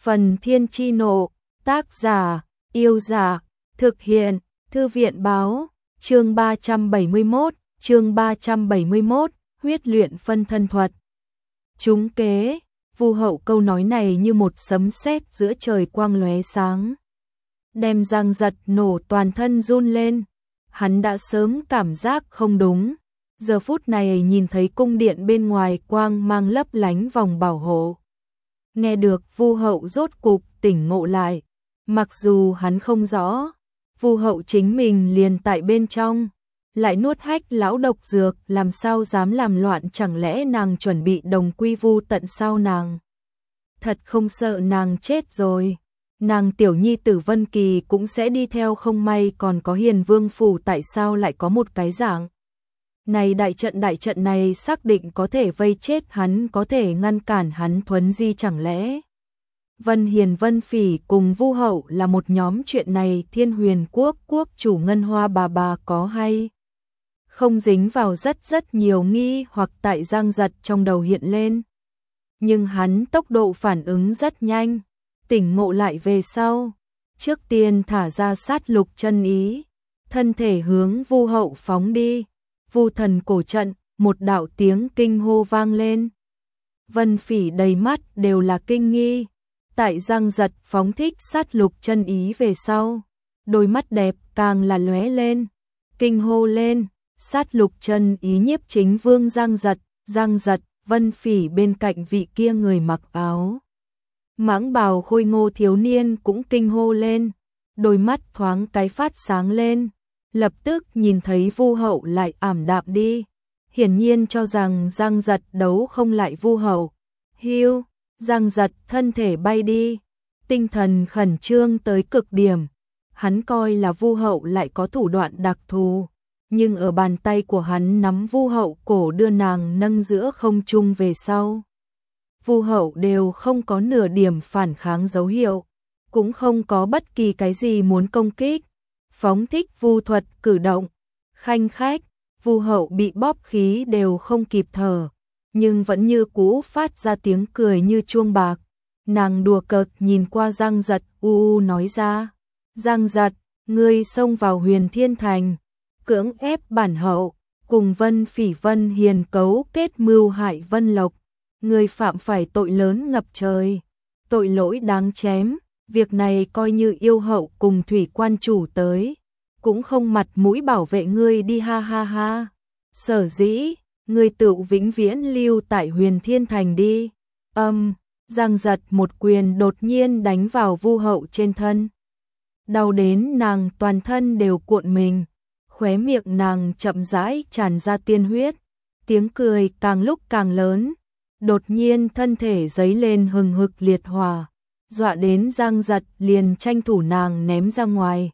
Phần Thiên Chi Nộ, tác giả, Yêu Giả, thực hiện, Thư viện Báo, chương 371, huyết luyện phân thân thuật. Trúng kế, Vu Hậu câu nói này như một sấm sét giữa trời quang lóe sáng. Đem Giang Giật nổ toàn thân run lên, hắn đã sớm cảm giác không đúng. Giờ phút này nhìn thấy cung điện bên ngoài quang mang lấp lánh vòng bảo hộ. Nghe được Vu Hậu rốt cục tỉnh ngộ lại, mặc dù hắn không rõ, Vu Hậu chính mình liền tại bên trong, lại nuốt hách lão độc dược, làm sao dám làm loạn, chẳng lẽ nàng chuẩn bị đồng quy vu tận sao? Nàng thật không sợ nàng chết rồi, nàng tiểu nhi tử Vân Kỳ cũng sẽ đi theo không, may còn có Hiền Vương phủ, tại sao lại có một cái dạng này? Đại trận này xác định có thể vây chết hắn, có thể ngăn cản hắn thuấn di, chẳng lẽ Vân Hiền Vân Phỉ cùng Vu Hậu là một nhóm? Chuyện này Thiên Huyền Quốc quốc chủ Ngân Hoa bà có hay không dính vào rất nhiều nghi hoặc tại Giang Giật trong đầu hiện lên. Nhưng hắn tốc độ phản ứng rất nhanh, tỉnh ngộ lại về sau, trước tiên thả ra sát lục chân ý, thân thể hướng Vu Hậu phóng đi. Vu thần cổ trận, một đạo tiếng kinh hô vang lên. Vân Phỉ đầy mắt đều là kinh nghi, tại Giang Giật phóng thích sát lục chân ý về sau, đôi mắt đẹp càng là lóe lên, kinh hô lên, sát lục chân ý nhiếp chính vương Giang Giật. Vân Phỉ bên cạnh vị kia người mặc áo mãng bào khôi ngô thiếu niên cũng kinh hô lên, đôi mắt thoáng cái phát sáng lên, lập tức nhìn thấy Vu Hậu lại ảm đạm đi, hiển nhiên cho rằng Giang Giật đấu không lại Vu Hậu. Hiu, Giang Giật thân thể bay đi, tinh thần khẩn trương tới cực điểm, hắn coi là Vu Hậu lại có thủ đoạn đặc thù, nhưng ở bàn tay của hắn nắm Vu Hậu cổ đưa nàng nâng giữa không trung về sau, Vu Hậu đều không có nửa điểm phản kháng dấu hiệu, cũng không có bất kỳ cái gì muốn công kích, phóng thích vu thuật cử động, khanh khách, Vu Hậu bị bóp khí đều không kịp thở, nhưng vẫn như cũ phát ra tiếng cười như chuông bạc. Nàng đùa cợt nhìn qua Giang Giật, nói ra, Giang Giật, ngươi xông vào Huyền Thiên Thành, cưỡng ép bản hậu, cùng Vân Phỉ Vân Hiền cấu kết mưu hại Vân Lộc, ngươi phạm phải tội lớn ngập trời, tội lỗi đáng chém. Việc này coi như yêu hậu cùng thủy quan chủ tới, cũng không mặt mũi bảo vệ ngươi đi, ha ha ha. Sở dĩ, ngươi tự vĩnh viễn lưu tại Huyền Thiên Thành đi. Giang Giật một quyền đột nhiên đánh vào Vu Hậu trên thân. Đau đến nàng toàn thân đều cuộn mình, khóe miệng nàng chậm rãi tràn ra tiên huyết, tiếng cười càng lúc càng lớn, đột nhiên thân thể giấy lên hừng hực liệt hỏa. Dọa đến Giang Giật liền tranh thủ nàng ném ra ngoài.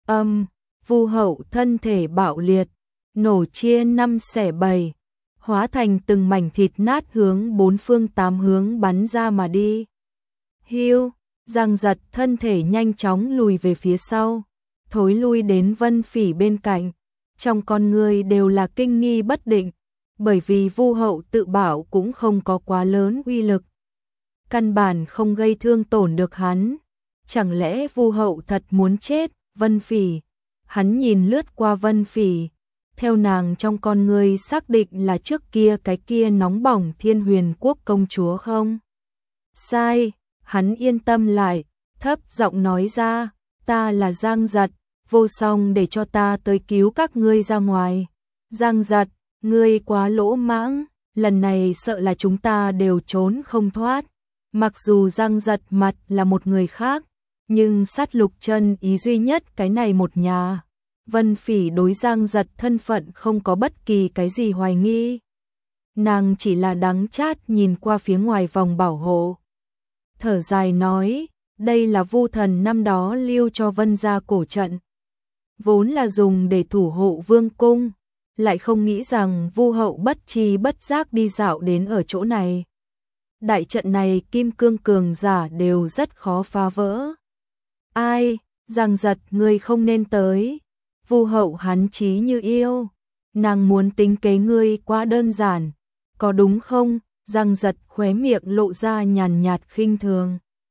Vu Hậu thân thể bạo liệt, nổ chia 5 xẻ 7, hóa thành từng mảnh thịt nát hướng 4 phương 8 hướng bắn ra mà đi. Hiu, Giang Giật thân thể nhanh chóng lùi về phía sau, thối lui đến Vân Phỉ bên cạnh, trong con người đều là kinh nghi bất định, bởi vì Vu Hậu tự bảo cũng không có quá lớn uy lực, căn bản không gây thương tổn được hắn. Chẳng lẽ Vu Hậu thật muốn chết? Vân Phỉ, hắn nhìn lướt qua Vân Phỉ, theo nàng trong con người xác định là trước kia cái kia nóng bỏng Thiên Huyền Quốc công chúa không? Sai, hắn yên tâm lại, thấp giọng nói ra, ta là Giang Giật, vô song để cho ta tới cứu các ngươi ra ngoài. Giang Giật, ngươi quá lỗ mãng, lần này sợ là chúng ta đều trốn không thoát. Mặc dù Giang Giật mặt là một người khác, nhưng sát lục chân ý duy nhất cái này một nhà. Vân Phỉ đối Giang Giật thân phận không có bất kỳ cái gì hoài nghi. Nàng chỉ là đắng chát nhìn qua phía ngoài vòng bảo hộ, thở dài nói, đây là Vu thần năm đó lưu cho Vân gia cổ trận, vốn là dùng để thủ hộ vương cung, lại không nghĩ rằng Vu Hậu bất tri bất giác đi dạo đến ở chỗ này. Đại trận này kim cương cường giả đều rất khó phá vỡ. Ai, Giang Giật ngươi không nên tới. Vu Hậu hắn chí như yêu, nàng muốn tính kế ngươi quá đơn giản, có đúng không? Giang Giật khóe miệng lộ ra nhàn nhạt khinh thường.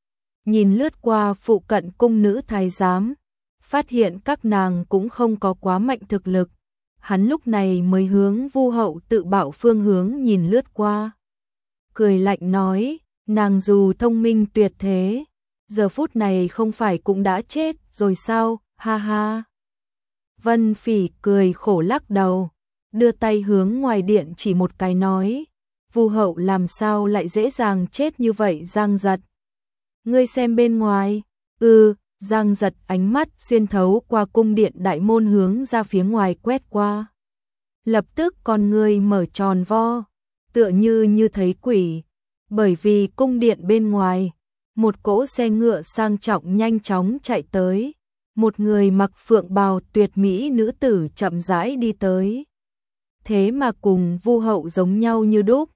nhìn lướt qua phụ cận cung nữ thái giám, phát hiện các nàng cũng không có quá mạnh thực lực. Hắn lúc này mới hướng Vu Hậu tự bảo phương hướng nhìn lướt qua. Cười lạnh nói, nàng dù thông minh tuyệt thế, giờ phút này không phải cũng đã chết rồi sao, ha ha. Vân Phỉ cười khổ lắc đầu, đưa tay hướng ngoài điện chỉ một cái nói, Vu Hậu làm sao lại dễ dàng chết như vậy Giang Giật. Ngươi xem bên ngoài, Giang Giật ánh mắt xuyên thấu qua cung điện đại môn hướng ra phía ngoài quét qua. Lập tức con ngươi mở tròn vo, tựa như thấy quỷ, bởi vì cung điện bên ngoài, một cỗ xe ngựa sang trọng nhanh chóng chạy tới, một người mặc phượng bào tuyệt mỹ nữ tử chậm rãi đi tới. Thế mà cùng Vu Hậu giống nhau như đúc.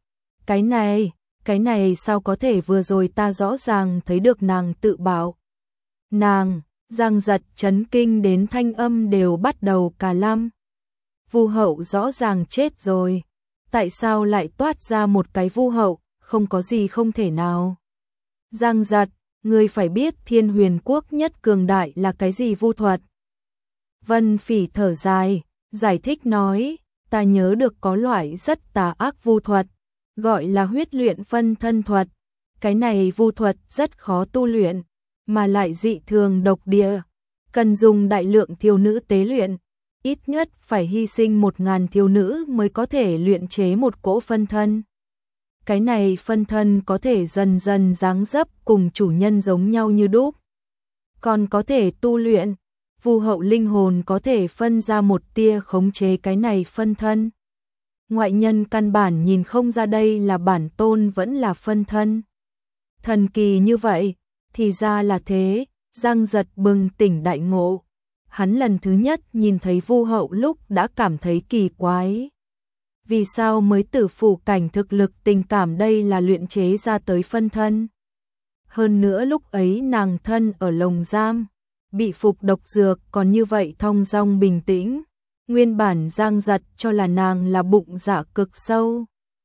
Cái này sao có thể, vừa rồi ta rõ ràng thấy được nàng tự bảo. Nàng, Giang Giật chấn kinh đến thanh âm đều bắt đầu cà lăm. Vu Hậu rõ ràng chết rồi, tại sao lại toát ra một cái Vu Hậu, không có gì không thể nào. Giang Giật, ngươi phải biết Thiên Huyền Quốc nhất cường đại là cái gì vu thuật. Vân Phỉ thở dài, giải thích nói, ta nhớ được có loại rất tà ác vu thuật, gọi là huyết luyện phân thân thuật. Cái này vu thuật rất khó tu luyện, mà lại dị thường độc địa, cần dùng đại lượng thiếu nữ tế luyện, ít nhất phải hy sinh 1000 thiếu nữ mới có thể luyện chế một cỗ phân thân. Cái này phân thân có thể dần dần dáng dấp cùng chủ nhân giống nhau như đúc. Còn có thể tu luyện, Vu Hậu linh hồn có thể phân ra một tia khống chế cái này phân thân. Ngoại nhân căn bản nhìn không ra đây là bản tôn vẫn là phân thân. Thần kỳ như vậy, thì ra là thế, Giang Giật bừng tỉnh đại ngộ. Hắn lần thứ nhất nhìn thấy Vu Hậu lúc đã cảm thấy kỳ quái. Vì sao mới tử phủ cảnh thực lực tình cảm đây là luyện chế ra tới phân thân? Hơn nữa lúc ấy nàng thân ở lồng giam, bị phục độc dược còn như vậy thong dong bình tĩnh. Nguyên bản Giang Giật cho là nàng là bụng dạ cực sâu.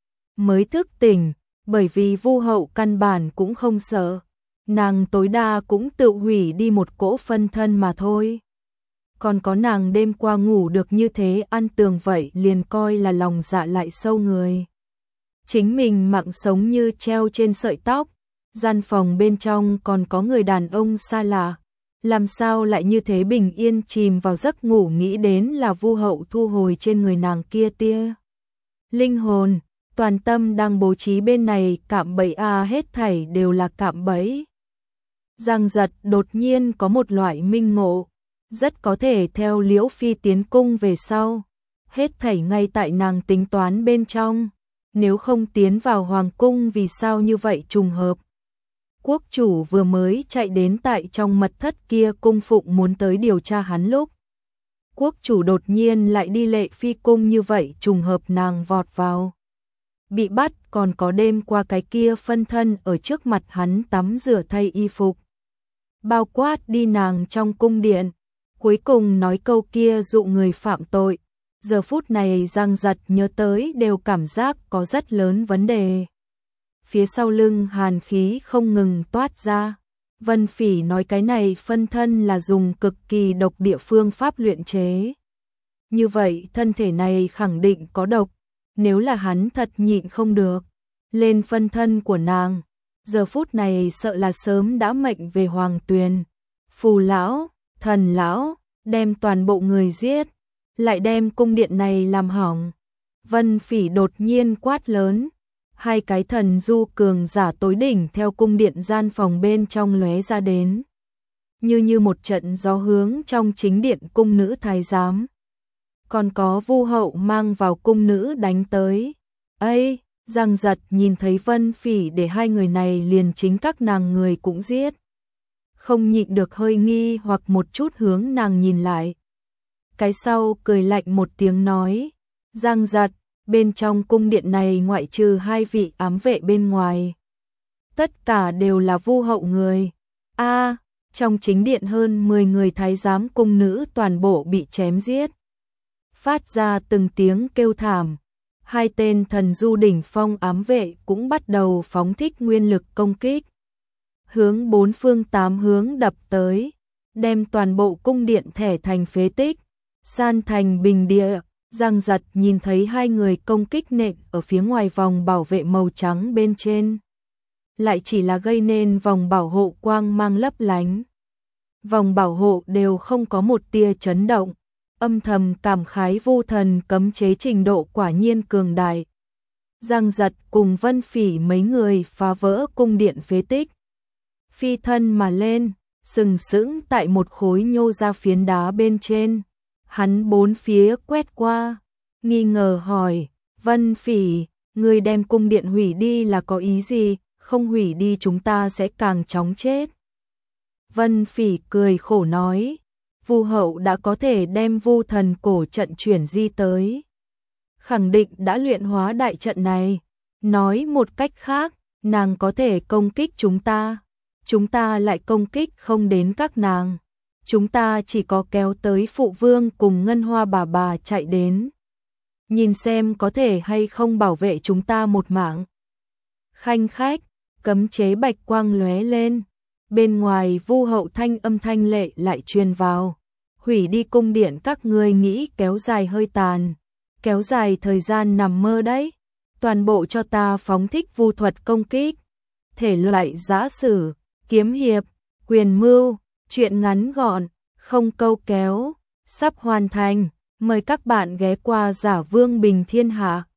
Mới thức tỉnh, bởi vì Vu Hậu căn bản cũng không sợ. Nàng tối đa cũng tự hủy đi một cỗ phân thân mà thôi. Còn có nàng đêm qua ngủ được như thế ăn tường vậy liền coi là lòng dạ lại sâu người. Chính mình mạng sống như treo trên sợi tóc, gian phòng bên trong còn có người đàn ông xa lạ. Làm sao lại như thế bình yên chìm vào giấc ngủ, nghĩ đến là Vu Hậu thu hồi trên người nàng kia tia linh hồn, toàn tâm đang bố trí bên này cạm bẫy hết thảy đều là cạm bẫy. Giang Giật đột nhiên có một loại minh ngộ, rất có thể theo Liễu Phi tiến cung về sau, hết thảy ngay tại nàng tính toán bên trong, nếu không tiến vào hoàng cung vì sao như vậy trùng hợp. Quốc chủ vừa mới chạy đến tại trong mật thất kia cung phụng muốn tới điều tra hắn lúc. Quốc chủ đột nhiên lại đi Lệ Phi cung như vậy trùng hợp nàng vọt vào. Bị bắt còn có đêm qua cái kia phân thân ở trước mặt hắn tắm rửa thay y phục. Bao quát đi nàng trong cung điện. Cuối cùng nói câu kia dụ người phạm tội. Giờ phút này Giang Giật nhớ tới đều cảm giác có rất lớn vấn đề. Phía sau lưng hàn khí không ngừng toát ra. Vân Phỉ nói cái này phân thân là dùng cực kỳ độc địa phương pháp luyện chế. Như vậy thân thể này khẳng định có độc. Nếu là hắn thật nhịn không được lên phân thân của nàng, giờ phút này sợ là sớm đã mệnh về hoàng tuyền. Phù lão, thần lão, đem toàn bộ người giết, lại đem cung điện này làm hỏng. Vân Phỉ đột nhiên quát lớn. Hai cái thần du cường giả tối đỉnh theo cung điện gian phòng bên trong lóe ra đến. Như một trận gió hướng trong chính điện cung nữ thái giám. Còn có Vu Hậu mang vào cung nữ đánh tới. Ây, Giang Giật nhìn thấy Vân Phỉ để hai người này liền chính các nàng người cũng giết. Không nhịn được hơi nghi hoặc một chút hướng nàng nhìn lại. Cái sau cười lạnh một tiếng nói. Giang Giật, bên trong cung điện này ngoại trừ 2 vị ám vệ bên ngoài, tất cả đều là Vu Hậu người. Trong chính điện hơn 10 người thái giám cung nữ toàn bộ bị chém giết. Phát ra từng tiếng kêu thảm. 2 tên thần du đỉnh phong ám vệ cũng bắt đầu phóng thích nguyên lực công kích. hướng bốn phương tám hướng đập tới, đem toàn bộ cung điện thẻ thành phế tích, san thành bình địa. Giang Giật nhìn thấy hai người công kích nện ở phía ngoài vòng bảo vệ màu trắng bên trên, lại chỉ là gây nên vòng bảo hộ quang mang lấp lánh. Vòng bảo hộ đều không có một tia chấn động, âm thầm cảm khái Vu Thần cấm chế trình độ quả nhiên cường đại. Giang Giật cùng Vân Phỉ mấy người phá vỡ cung điện phế tích, phi thân mà lên, sừng sững tại một khối nhô ra phiến đá bên trên. Hắn bốn phía quét qua, nghi ngờ hỏi, Vân Phỉ, ngươi đem cung điện hủy đi là có ý gì, không hủy đi chúng ta sẽ càng chóng chết. Vân Phỉ cười khổ nói, Vu hậu đã có thể đem Vu Thần cổ trận chuyển di tới, khẳng định đã luyện hóa đại trận này. Nói một cách khác, nàng có thể công kích chúng ta lại công kích không đến các nàng. Chúng ta chỉ có kéo tới phụ vương cùng Ngân Hoa bà chạy đến, nhìn xem có thể hay không bảo vệ chúng ta một mạng. Khanh khách, cấm chế bạch quang lóe lên, bên ngoài Vu hậu thanh âm thanh lệ lại truyền vào, hủy đi cung điện các ngươi nghĩ kéo dài hơi tàn, kéo dài thời gian nằm mơ đấy, toàn bộ cho ta phóng thích vu thuật công kích, thể loại giã sử, kiếm hiệp, quyền mưu, truyện ngắn gọn, không câu kéo, sắp hoàn thành, mời các bạn ghé qua Giả Vương Bình Thiên Hạ.